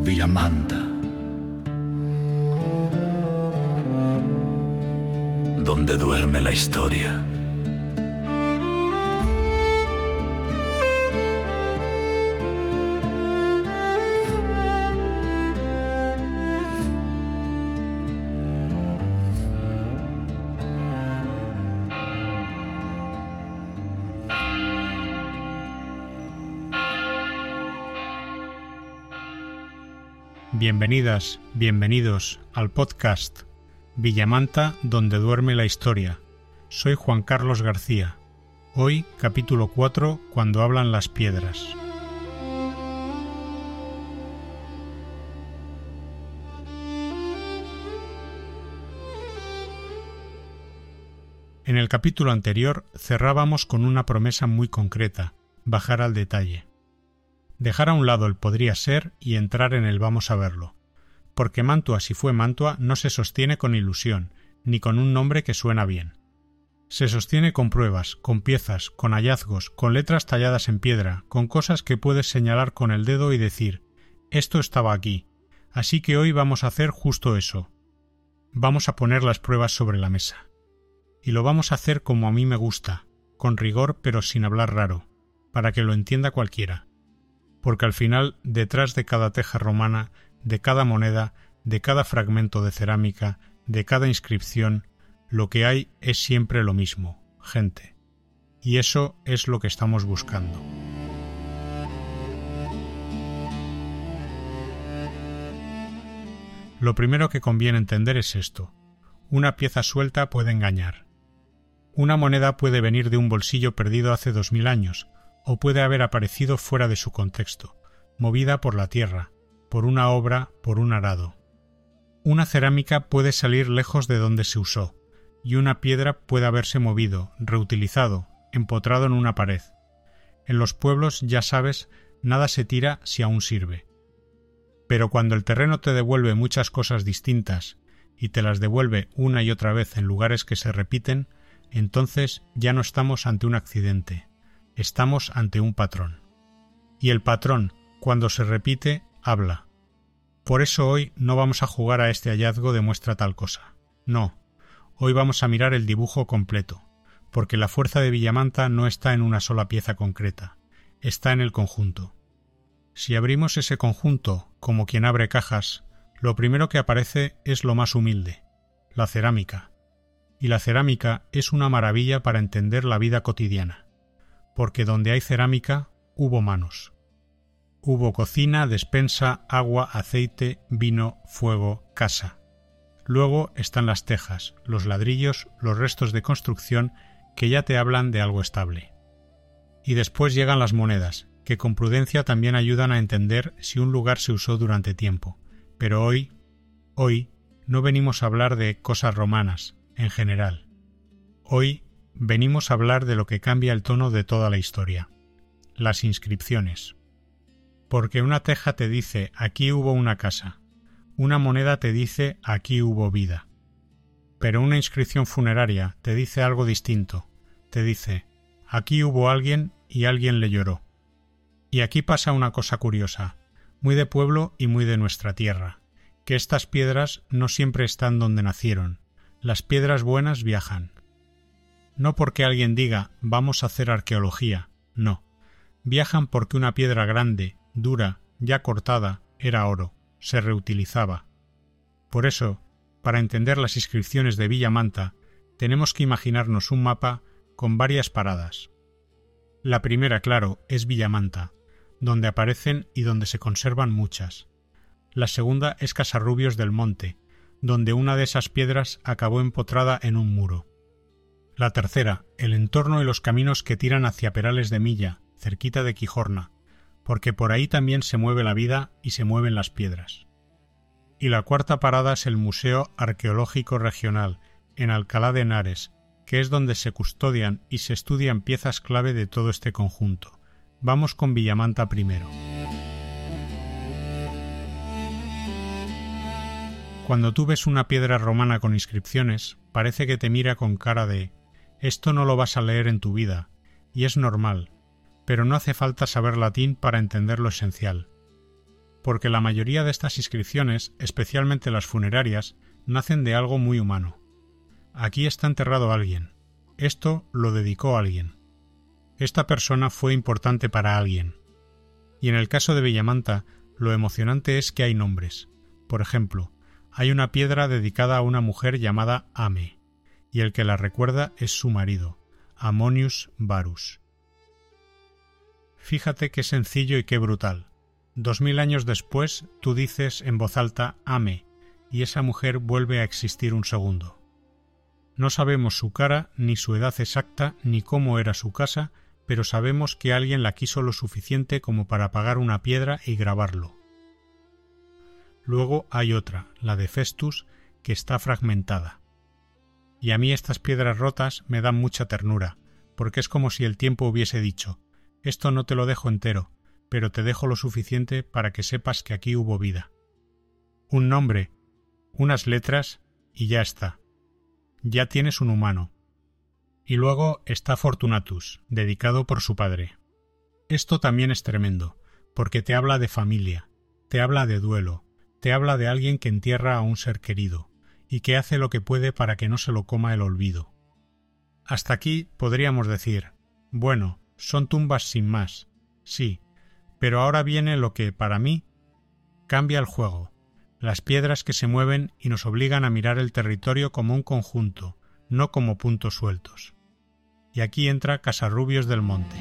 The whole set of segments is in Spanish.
Villamanta, donde duerme la historia. Bienvenidas, bienvenidos al podcast Villamanta, donde duerme la historia. Soy Juan Carlos García. Hoy, capítulo 4, cuando hablan las piedras. En el capítulo anterior cerrábamos con una promesa muy concreta, bajar al detalle. Dejar a un lado el podría ser y entrar en el vamos a verlo. Porque Mantua, si fue Mantua, no se sostiene con ilusión, ni con un nombre que suena bien. Se sostiene con pruebas, con piezas, con hallazgos, con letras talladas en piedra, con cosas que puedes señalar con el dedo y decir, esto estaba aquí, así que hoy vamos a hacer justo eso. Vamos a poner las pruebas sobre la mesa. Y lo vamos a hacer como a mí me gusta, con rigor pero sin hablar raro, para que lo entienda cualquiera. Porque al final, detrás de cada teja romana, de cada moneda, de cada fragmento de cerámica, de cada inscripción, lo que hay es siempre lo mismo, gente. Y eso es lo que estamos buscando. Lo primero que conviene entender es esto. Una pieza suelta puede engañar. Una moneda puede venir de un bolsillo perdido hace 2000 años, o puede haber aparecido fuera de su contexto, movida por la tierra, por una obra, por un arado. Una cerámica puede salir lejos de donde se usó, y una piedra puede haberse movido, reutilizado, empotrado en una pared. En los pueblos, ya sabes, nada se tira si aún sirve. Pero cuando el terreno te devuelve muchas cosas distintas, y te las devuelve una y otra vez en lugares que se repiten, entonces ya no estamos ante un accidente. Estamos ante un patrón. Y el patrón, cuando se repite, habla. Por eso hoy no vamos a jugar a este hallazgo demuestra tal cosa. No. Hoy vamos a mirar el dibujo completo, porque la fuerza de Villamanta no está en una sola pieza concreta, está en el conjunto. Si abrimos ese conjunto, como quien abre cajas, lo primero que aparece es lo más humilde, la cerámica. Y la cerámica es una maravilla para entender la vida cotidiana. Porque donde hay cerámica, hubo manos. Hubo cocina, despensa, agua, aceite, vino, fuego, casa. Luego están las tejas, los ladrillos, los restos de construcción que ya te hablan de algo estable. Y después llegan las monedas, que con prudencia también ayudan a entender si un lugar se usó durante tiempo. Pero hoy no venimos a hablar de cosas romanas, en general. Hoy venimos a hablar de lo que cambia el tono de toda la historia, las inscripciones. Porque una teja te dice aquí hubo una casa, una moneda te dice aquí hubo vida. Pero una inscripción funeraria te dice algo distinto, te dice aquí hubo alguien y alguien le lloró. Y aquí pasa una cosa curiosa, muy de pueblo y muy de nuestra tierra, que estas piedras no siempre están donde nacieron, las piedras buenas viajan. No porque alguien diga vamos a hacer arqueología, no. Viajan porque una piedra grande, dura, ya cortada, era oro, se reutilizaba. Por eso, para entender las inscripciones de Villamanta, tenemos que imaginarnos un mapa con varias paradas. La primera, claro, es Villamanta, donde aparecen y donde se conservan muchas. La segunda es Casarrubios del Monte, donde una de esas piedras acabó empotrada en un muro. La tercera, el entorno y los caminos que tiran hacia Perales de Milla, cerquita de Quijorna, porque por ahí también se mueve la vida y se mueven las piedras. Y la cuarta parada es el Museo Arqueológico Regional, en Alcalá de Henares, que es donde se custodian y se estudian piezas clave de todo este conjunto. Vamos con Villamanta primero. Cuando tú ves una piedra romana con inscripciones, parece que te mira con cara de «esto no lo vas a leer en tu vida», y es normal, pero no hace falta saber latín para entender lo esencial. porque la mayoría de estas inscripciones, especialmente las funerarias, nacen de algo muy humano. Aquí está enterrado alguien. Esto lo dedicó alguien. Esta persona fue importante para alguien. Y en el caso de Villamanta, lo emocionante es que hay nombres. Por ejemplo, hay una piedra dedicada a una mujer llamada Ame, y el que la recuerda es su marido, Ammonius Varus. Fíjate qué sencillo y qué brutal. 2000 años después, tú dices en voz alta Ame, y esa mujer vuelve a existir un segundo. No sabemos su cara, ni su edad exacta, ni cómo era su casa, pero sabemos que alguien la quiso lo suficiente como para pagar una piedra y grabarlo. Luego hay otra, la de Festus, que está fragmentada. Y a mí estas piedras rotas me dan mucha ternura, porque es como si el tiempo hubiese dicho: esto no te lo dejo entero, pero te dejo lo suficiente para que sepas que aquí hubo vida. Un nombre, unas letras y ya está. Ya tienes un humano. Y luego está Fortunatus, dedicado por su padre. Esto también es tremendo, porque te habla de familia, te habla de duelo, te habla de alguien que entierra a un ser querido, y que hace lo que puede para que no se lo coma el olvido. Hasta aquí podríamos decir, bueno, son tumbas sin más, sí, pero ahora viene lo que, para mí, cambia el juego, las piedras que se mueven y nos obligan a mirar el territorio como un conjunto, no como puntos sueltos. Y aquí entra Casarrubios del Monte.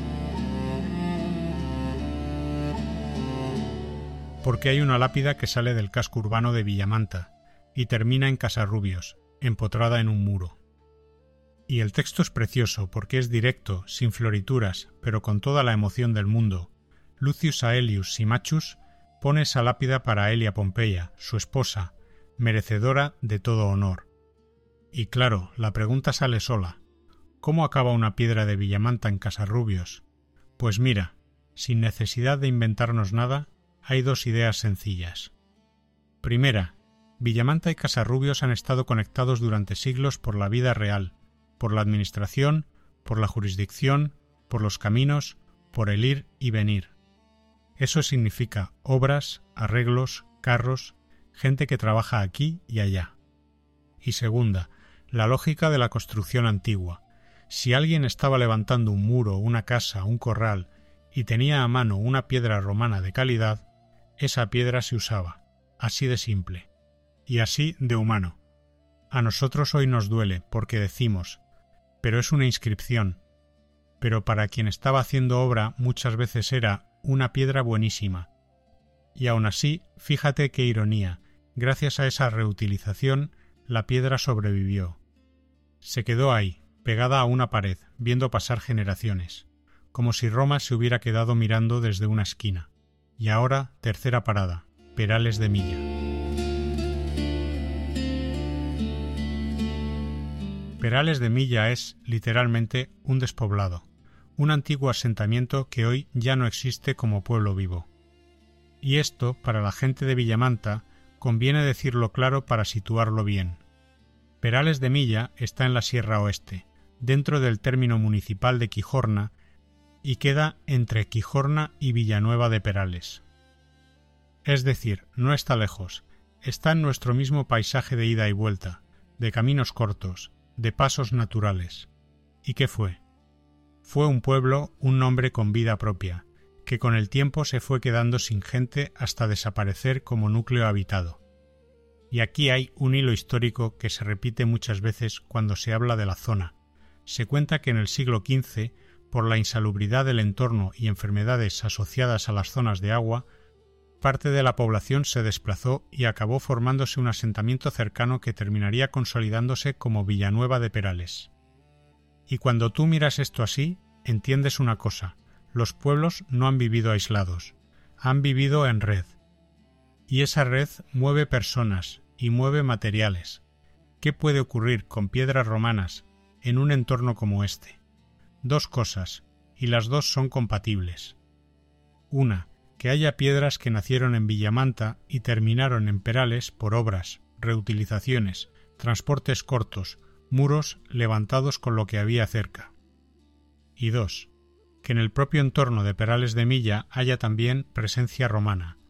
Porque hay una lápida que sale del casco urbano de Villamanta y termina en Casarrubios, empotrada en un muro. Y el texto es precioso porque es directo, sin florituras, pero con toda la emoción del mundo. Lucius Aelius Simachus pone esa lápida para Aelia Pompeia, su esposa, merecedora de todo honor. Y claro, la pregunta sale sola. ¿Cómo acaba una piedra de Villamanta en Casarrubios? Pues mira, sin necesidad de inventarnos nada, hay dos ideas sencillas. Primera, Villamanta y Casarrubios han estado conectados durante siglos por la vida real, por la administración, por la jurisdicción, por los caminos, por el ir y venir. Eso significa obras, arreglos, carros, gente que trabaja aquí y allá. Y segunda, la lógica de la construcción antigua. Si alguien estaba levantando un muro, una casa, un corral, y tenía a mano una piedra romana de calidad, esa piedra se usaba, así de simple, y así de humano. A nosotros hoy nos duele porque decimos, pero es una inscripción, pero para quien estaba haciendo obra muchas veces era una piedra buenísima. Y aún así, fíjate qué ironía, gracias a esa reutilización, la piedra sobrevivió. Se quedó ahí, pegada a una pared, viendo pasar generaciones, como si Roma se hubiera quedado mirando desde una esquina. Y ahora, tercera parada, Perales de Milla. Perales de Milla es, literalmente, un despoblado, un antiguo asentamiento que hoy ya no existe como pueblo vivo. Y esto, para la gente de Villamanta, conviene decirlo claro para situarlo bien. Perales de Milla está en la Sierra Oeste, dentro del término municipal de Quijorna, y queda entre Quijorna y Villanueva de Perales. Es decir, no está lejos, está en nuestro mismo paisaje de ida y vuelta, de caminos cortos, de pasos naturales. ¿Y qué fue? Fue un pueblo, un nombre con vida propia, que con el tiempo se fue quedando sin gente hasta desaparecer como núcleo habitado. Y aquí hay un hilo histórico que se repite muchas veces cuando se habla de la zona. Se cuenta que en el siglo XV, por la insalubridad del entorno y enfermedades asociadas a las zonas de agua, parte de la población se desplazó y acabó formándose un asentamiento cercano que terminaría consolidándose como Villanueva de Perales. Y cuando tú miras esto así, entiendes una cosa: los pueblos no han vivido aislados, han vivido en red. Y esa red mueve personas y mueve materiales. ¿Qué puede ocurrir con piedras romanas en un entorno como este? Dos cosas, y las dos son compatibles. Una, que haya piedras que nacieron en Villamanta y terminaron en Perales por obras, reutilizaciones, transportes cortos, muros levantados con lo que había cerca. Y dos, que en el propio entorno de Perales de Milla haya también presencia romana,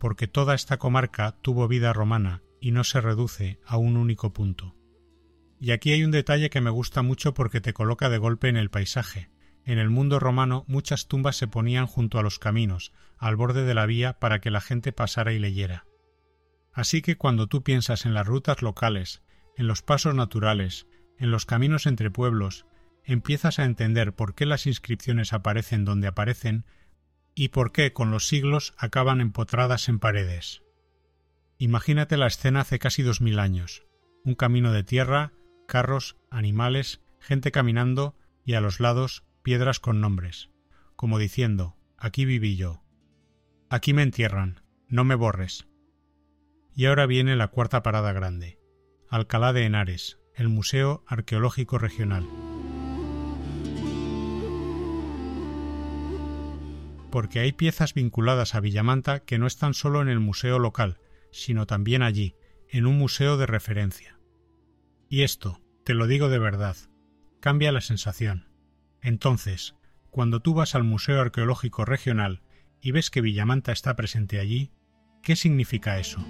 porque toda esta comarca tuvo vida romana y no se reduce a un único punto. Y aquí hay un detalle que me gusta mucho porque te coloca de golpe en el paisaje. En el mundo romano muchas tumbas se ponían junto a los caminos, al borde de la vía, para que la gente pasara y leyera. Así que cuando tú piensas en las rutas locales, en los pasos naturales, en los caminos entre pueblos, empiezas a entender por qué las inscripciones aparecen donde aparecen y por qué con los siglos acaban empotradas en paredes. Imagínate la escena hace casi 2000 años. Un camino de tierra, carros, animales, gente caminando y a los lados piedras con nombres, como diciendo, aquí viví yo. Aquí me entierran, no me borres. Y ahora viene la cuarta parada grande, Alcalá de Henares, el Museo Arqueológico Regional. Porque hay piezas vinculadas a Villamanta que no están solo en el museo local, sino también allí, en un museo de referencia. Y esto, te lo digo de verdad, cambia la sensación. Entonces, cuando tú vas al Museo Arqueológico Regional y ves que Villamanta está presente allí, ¿qué significa eso?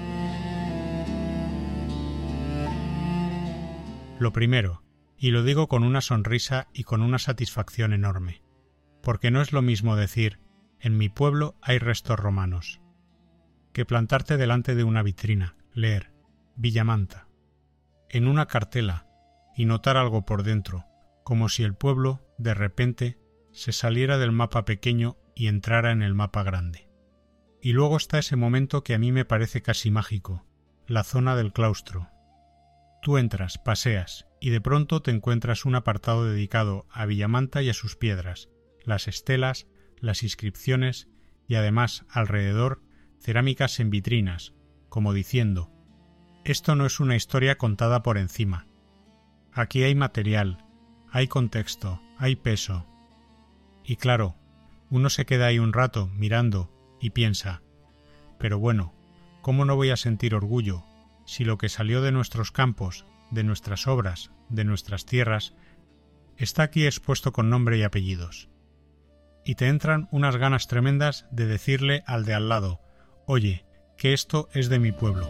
Lo primero, y lo digo con una sonrisa y con una satisfacción enorme, porque no es lo mismo decir, en mi pueblo hay restos romanos, que plantarte delante de una vitrina, leer, Villamanta, en una cartela, y notar algo por dentro, como si el pueblo, de repente, se saliera del mapa pequeño y entrara en el mapa grande. Y luego está ese momento que a mí me parece casi mágico, la zona del claustro. Tú entras, paseas, y de pronto te encuentras un apartado dedicado a Villamanta y a sus piedras, las estelas, las inscripciones y además, alrededor, cerámicas en vitrinas, como diciendo, esto no es una historia contada por encima. Aquí hay material, hay contexto, hay peso. Y claro, uno se queda ahí un rato mirando y piensa, pero bueno, ¿cómo no voy a sentir orgullo si lo que salió de nuestros campos, de nuestras obras, de nuestras tierras, está aquí expuesto con nombre y apellidos? Y te entran unas ganas tremendas de decirle al de al lado, oye, que esto es de mi pueblo.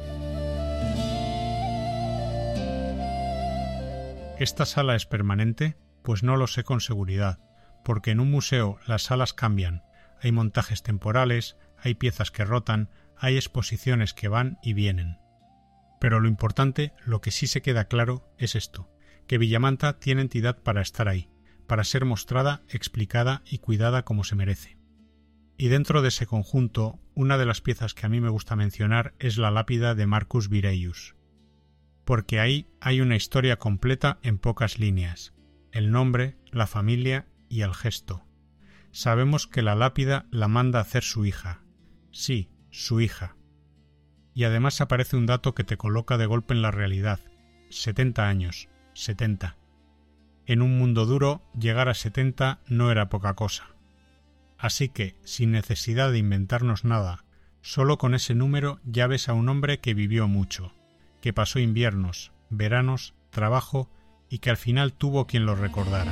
¿Esta sala es permanente? Pues no lo sé con seguridad, porque en un museo las salas cambian, hay montajes temporales, hay piezas que rotan, hay exposiciones que van y vienen. Pero lo importante, lo que sí se queda claro, es esto, que Villamanta tiene entidad para estar ahí, para ser mostrada, explicada y cuidada como se merece. Y dentro de ese conjunto, una de las piezas que a mí me gusta mencionar es la lápida de Marcus Vireius, porque ahí hay una historia completa en pocas líneas, el nombre, la familia y el gesto. Sabemos que la lápida la manda a hacer su hija. Sí, su hija. Y además aparece un dato que te coloca de golpe en la realidad. 70 años. 70. En un mundo duro, llegar a 70 no era poca cosa. Así que, sin necesidad de inventarnos nada, solo con ese número ya ves a un hombre que vivió mucho, que pasó inviernos, veranos, trabajo y que al final tuvo quien lo recordara.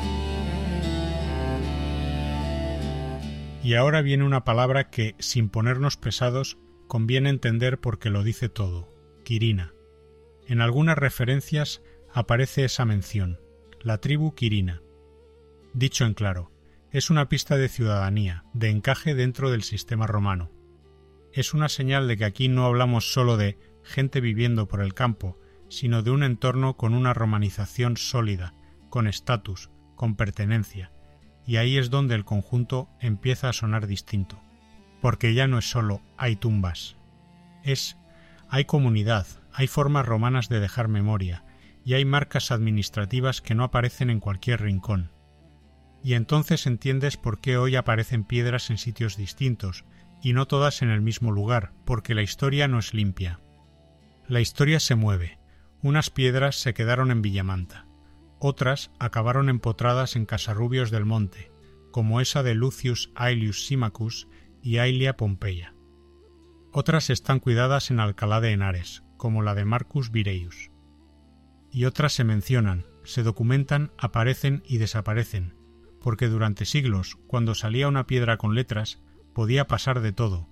Y ahora viene una palabra que, sin ponernos pesados, conviene entender porque lo dice todo, Quirina. En algunas referencias aparece esa mención, la tribu Quirina. Dicho en claro, es una pista de ciudadanía, de encaje dentro del sistema romano. Es una señal de que aquí no hablamos solo de gente viviendo por el campo, sino de un entorno con una romanización sólida, con estatus, con pertenencia, y ahí es donde el conjunto empieza a sonar distinto, porque ya no es solo hay tumbas, hay comunidad, hay formas romanas de dejar memoria, y hay marcas administrativas que no aparecen en cualquier rincón. Y entonces entiendes por qué hoy aparecen piedras en sitios distintos, y no todas en el mismo lugar, porque la historia no es limpia. La historia se mueve. Unas piedras se quedaron en Villamanta. Otras acabaron empotradas en Casarrubios del Monte, como esa de Lucius Aelius Symmachus y Aelia Pompeia. Otras están cuidadas en Alcalá de Henares, como la de Marcus Vireius. Y otras se mencionan, se documentan, aparecen y desaparecen, porque durante siglos, cuando salía una piedra con letras, podía pasar de todo,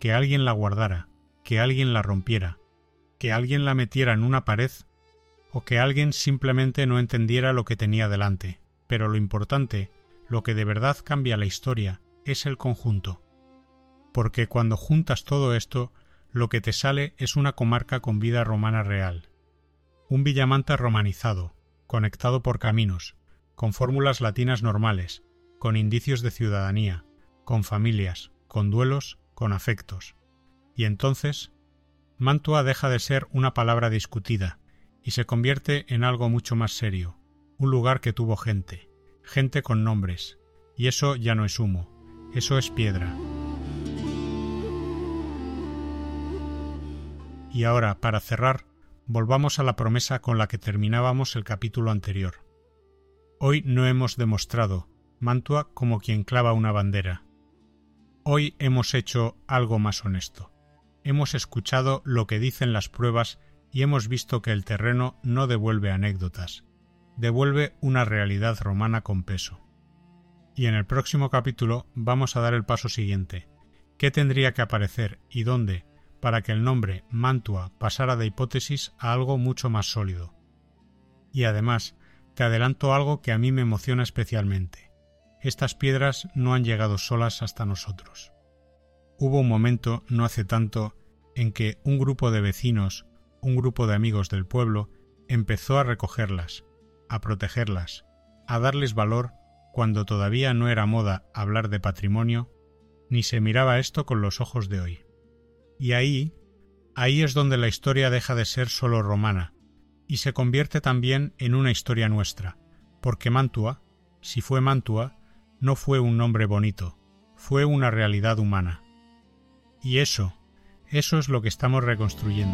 que alguien la guardara, que alguien la rompiera, que alguien la metiera en una pared o que alguien simplemente no entendiera lo que tenía delante. Pero lo importante, lo que de verdad cambia la historia, es el conjunto. Porque cuando juntas todo esto, lo que te sale es una comarca con vida romana real. Un Villamanta romanizado, conectado por caminos, con fórmulas latinas normales, con indicios de ciudadanía, con familias, con duelos, con afectos. Y entonces, Mantua deja de ser una palabra discutida y se convierte en algo mucho más serio, un lugar que tuvo gente, gente con nombres, y eso ya no es humo, eso es piedra. Y ahora, para cerrar, volvamos a la promesa con la que terminábamos el capítulo anterior. Hoy no hemos demostrado Mantua como quien clava una bandera. Hoy hemos hecho algo más honesto. Hemos escuchado lo que dicen las pruebas y hemos visto que el terreno no devuelve anécdotas, devuelve una realidad romana con peso. Y en el próximo capítulo vamos a dar el paso siguiente. ¿Qué tendría que aparecer y dónde para que el nombre Mantua pasara de hipótesis a algo mucho más sólido? Y además, te adelanto algo que a mí me emociona especialmente. Estas piedras no han llegado solas hasta nosotros. Hubo un momento, no hace tanto, en que un grupo de vecinos, un grupo de amigos del pueblo, empezó a recogerlas, a protegerlas, a darles valor cuando todavía no era moda hablar de patrimonio, ni se miraba esto con los ojos de hoy. Y ahí es donde la historia deja de ser solo romana, y se convierte también en una historia nuestra, porque Mantua, si fue Mantua, no fue un nombre bonito, fue una realidad humana. Y eso es lo que estamos reconstruyendo.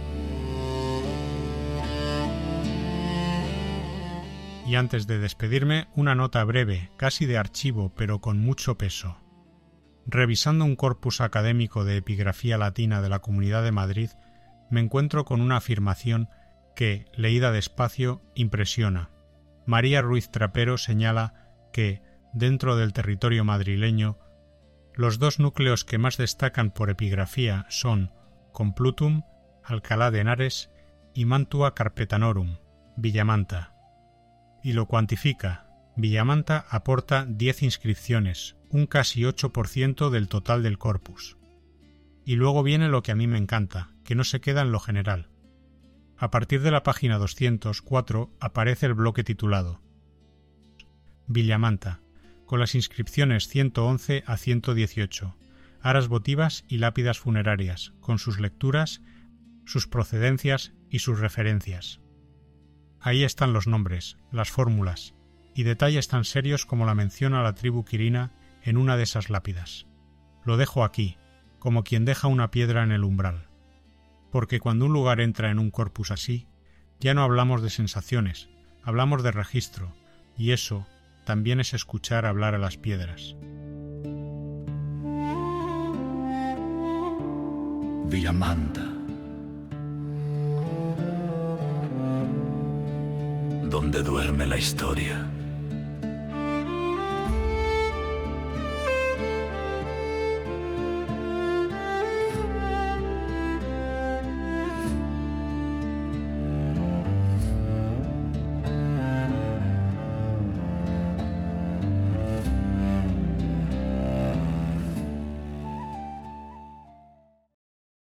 Y antes de despedirme, una nota breve, casi de archivo, pero con mucho peso. Revisando un corpus académico de epigrafía latina de la Comunidad de Madrid, me encuentro con una afirmación que, leída despacio, impresiona. María Ruiz Trapero señala que, dentro del territorio madrileño, los dos núcleos que más destacan por epigrafía son Complutum, Alcalá de Henares, y Mantua Carpetanorum, Villamanta. Y lo cuantifica. Villamanta aporta 10 inscripciones, un casi 8% del total del corpus. Y luego viene lo que a mí me encanta, que no se queda en lo general. A partir de la página 204 aparece el bloque titulado Villamanta, con las inscripciones 111 a 118, aras votivas y lápidas funerarias, con sus lecturas, sus procedencias y sus referencias. Ahí están los nombres, las fórmulas, y detalles tan serios como la mención a la tribu quirina en una de esas lápidas. Lo dejo aquí, como quien deja una piedra en el umbral. Porque cuando un lugar entra en un corpus así, ya no hablamos de sensaciones, hablamos de registro, y eso también es escuchar hablar a las piedras. Villamanta. Donde duerme la historia.